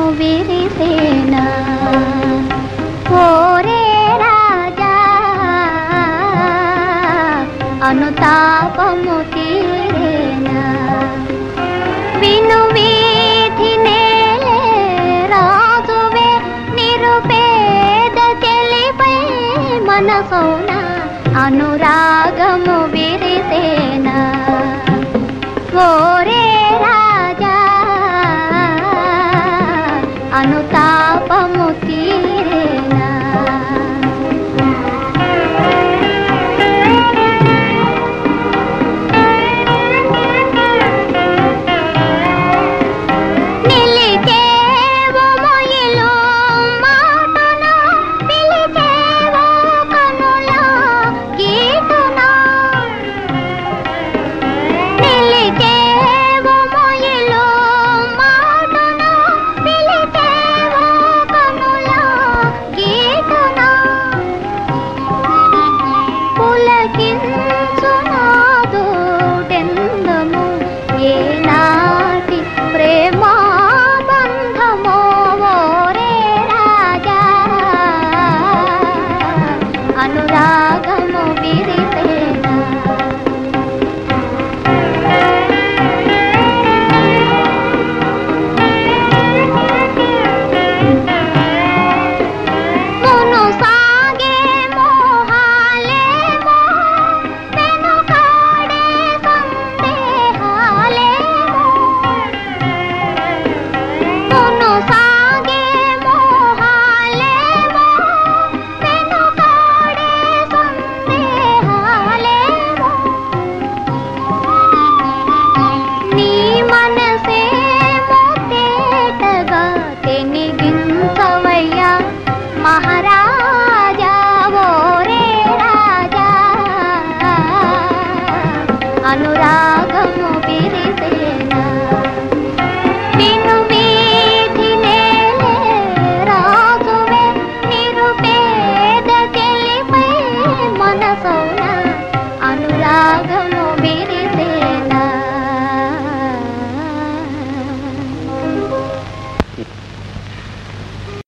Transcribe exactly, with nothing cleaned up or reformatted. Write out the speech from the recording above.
విరిసేనా ఓరే రాజా అనుతాపము తీరేనా విను వీధి నేలే రాజువే నిరుపేద చెలిపై మనసౌన అనురాగము విరిసేనా ఓరే రాజా అనుతాపము తీరేనా నిలిచేవో మొయిలో మాటున పిలిచేవో కనుల గీతున నిలిచేవో మొయిలో మాటున పిలిచేవో కనుల గీతున పులకించునాదు డెందము ఏనాటి ప్రేమా బంధమో ఓరే రాజా అనురాగము విరిసే